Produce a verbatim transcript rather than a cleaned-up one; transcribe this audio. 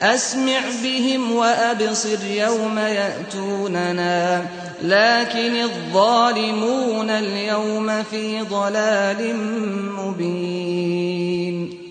أسمع بهم وأبصر يوم يأتوننا لكن الظالمون اليوم في ضلال مبين